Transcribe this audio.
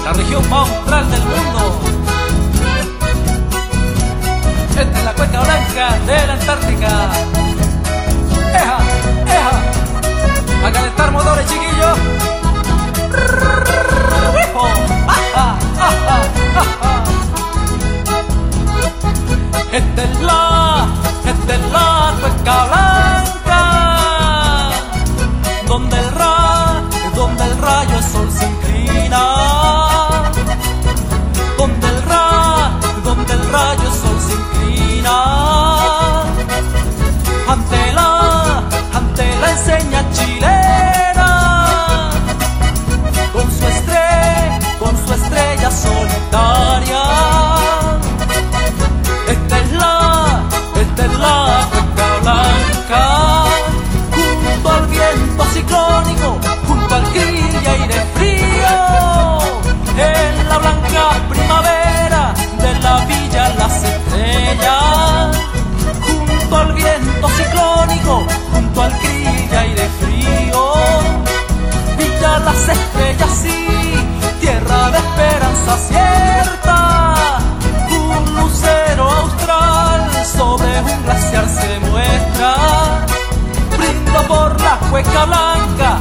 la región más austral del mundo. Esta es la cueca blanca de la Antártica. ¡Eja! ¡Eja! A calentar motores, chiquillos. Esta es la cueca blanca, donde el rayo sol se inclina, donde el rayo sol se inclina ante la enseña chilena, con su estrella solitaria. Esta es la cueca blanca, junto al viento ciclónico, junto al gris y aire frío, en la blanca primavera de la Villa Las Estrellas, junto al viento ciclónico, junto al gris y aire frío, Villa Las Estrellas, sí, tierra de esperanza cierta, un lucero austral sobre un glaciar se muestra. Brindo por la cueca blanca,